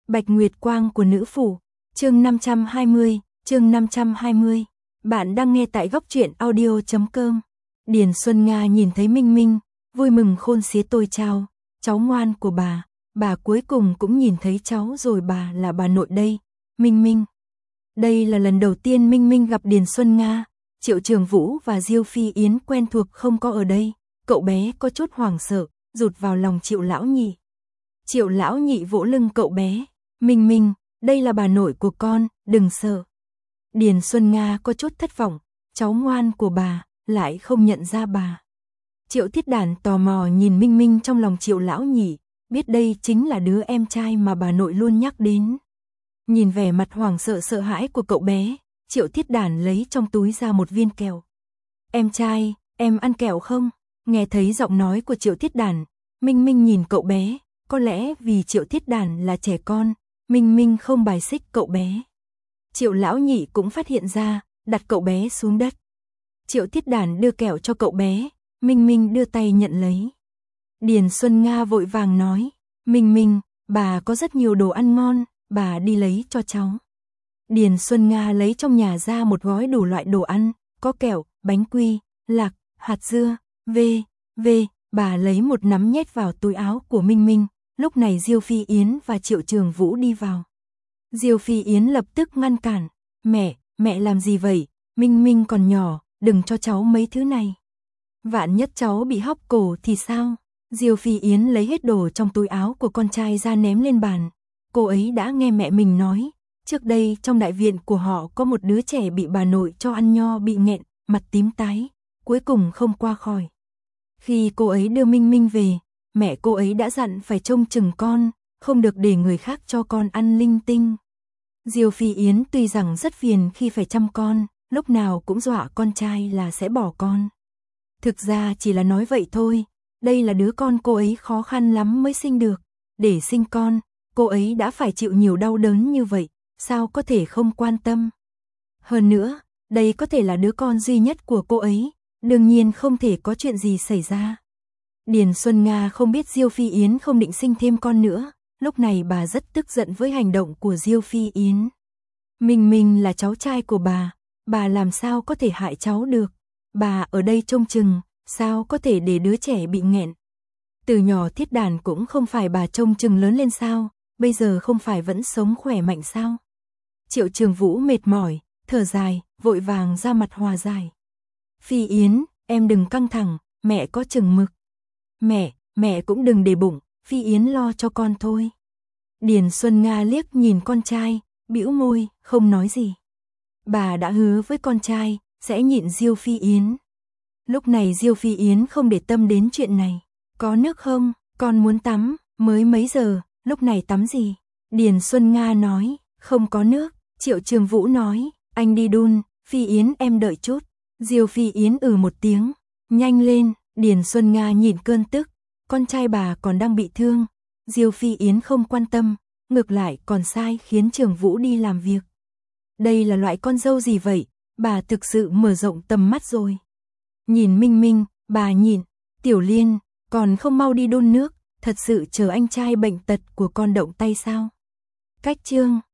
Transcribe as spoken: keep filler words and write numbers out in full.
Bạch Nguyệt Quang của nữ phủ, chương năm trăm hai mươi, chương năm trăm hai mươi. Bạn đang nghe tại góc truyện audio chấm com. Điền Xuân Nga nhìn thấy Minh Minh, vui mừng khôn xiết tôi chào, cháu ngoan của bà, bà cuối cùng cũng nhìn thấy cháu rồi, bà là bà nội đây, Minh Minh. Đây là lần đầu tiên Minh Minh gặp Điền Xuân Nga, Triệu Trường Vũ và Diêu Phi Yến quen thuộc không có ở đây, cậu bé có chút hoảng sợ, rụt vào lòng Triệu lão nhị. Triệu lão nhị vỗ lưng cậu bé, Minh Minh, đây là bà nội của con, đừng sợ. Điền Xuân Nga có chút thất vọng, cháu ngoan của bà, lại không nhận ra bà. Triệu Thiết Đản tò mò nhìn Minh Minh trong lòng Triệu lão nhị, biết đây chính là đứa em trai mà bà nội luôn nhắc đến. Nhìn vẻ mặt hoảng sợ sợ hãi của cậu bé, Triệu Thiết Đản lấy trong túi ra một viên kẹo. Em trai, em ăn kẹo không? Nghe thấy giọng nói của Triệu Thiết Đản, Minh Minh nhìn cậu bé, có lẽ vì Triệu Thiết Đản là trẻ con, Minh Minh không bài xích cậu bé. Triệu lão nhị cũng phát hiện ra, đặt cậu bé xuống đất. Triệu Thiết Đản đưa kẹo cho cậu bé, Minh Minh đưa tay nhận lấy. Điền Xuân Nga vội vàng nói, Minh Minh, bà có rất nhiều đồ ăn ngon, bà đi lấy cho cháu. Điền Xuân Nga lấy trong nhà ra một gói đủ loại đồ ăn, có kẹo, bánh quy, lạc, hạt dưa, vê, vê, bà lấy một nắm nhét vào túi áo của Minh Minh. Lúc này Diêu Phi Yến và Triệu Trường Vũ đi vào. Diêu Phi Yến lập tức ngăn cản, mẹ, mẹ làm gì vậy, Minh Minh còn nhỏ, đừng cho cháu mấy thứ này. Vạn nhất cháu bị hóc cổ thì sao? Diêu Phi Yến lấy hết đồ trong túi áo của con trai ra ném lên bàn. Cô ấy đã nghe mẹ mình nói, trước đây trong đại viện của họ có một đứa trẻ bị bà nội cho ăn nho bị nghẹn, mặt tím tái, cuối cùng không qua khỏi. Khi cô ấy đưa Minh Minh về, mẹ cô ấy đã dặn phải trông chừng con, không được để người khác cho con ăn linh tinh. Diêu Phi Yến tuy rằng rất phiền khi phải chăm con, lúc nào cũng dọa con trai là sẽ bỏ con. Thực ra chỉ là nói vậy thôi, đây là đứa con cô ấy khó khăn lắm mới sinh được. Để sinh con, cô ấy đã phải chịu nhiều đau đớn như vậy, sao có thể không quan tâm. Hơn nữa, đây có thể là đứa con duy nhất của cô ấy, đương nhiên không thể có chuyện gì xảy ra. Điền Xuân Nga không biết Diêu Phi Yến không định sinh thêm con nữa, lúc này bà rất tức giận với hành động của Diêu Phi Yến. Minh Minh là cháu trai của bà, bà làm sao có thể hại cháu được, bà ở đây trông chừng, sao có thể để đứa trẻ bị nghẹn. Từ nhỏ Thiết Đản cũng không phải bà trông chừng lớn lên sao, bây giờ không phải vẫn sống khỏe mạnh sao. Triệu Trường Vũ mệt mỏi, thở dài, vội vàng ra mặt hòa giải. Phi Yến, em đừng căng thẳng, mẹ có chừng mực. Mẹ, mẹ cũng đừng để bụng, Phi Yến lo cho con thôi. Điền Xuân Nga liếc nhìn con trai, bĩu môi, không nói gì. Bà đã hứa với con trai, sẽ nhịn Diêu Phi Yến. Lúc này Diêu Phi Yến không để tâm đến chuyện này. Có nước không, con muốn tắm, mới mấy giờ, lúc này tắm gì? Điền Xuân Nga nói, không có nước. Triệu Trường Vũ nói, anh đi đun, Phi Yến em đợi chút. Diêu Phi Yến ừ một tiếng, nhanh lên. Điền Xuân Nga nhìn cơn tức, con trai bà còn đang bị thương. Diêu Phi Yến không quan tâm, ngược lại còn sai khiến Trường Vũ đi làm việc. Đây là loại con dâu gì vậy, bà thực sự mở rộng tầm mắt rồi. Nhìn Minh Minh, bà nhìn, Tiểu Liên, còn không mau đi đun nước, thật sự chờ anh trai bệnh tật của con động tay sao. Cách chương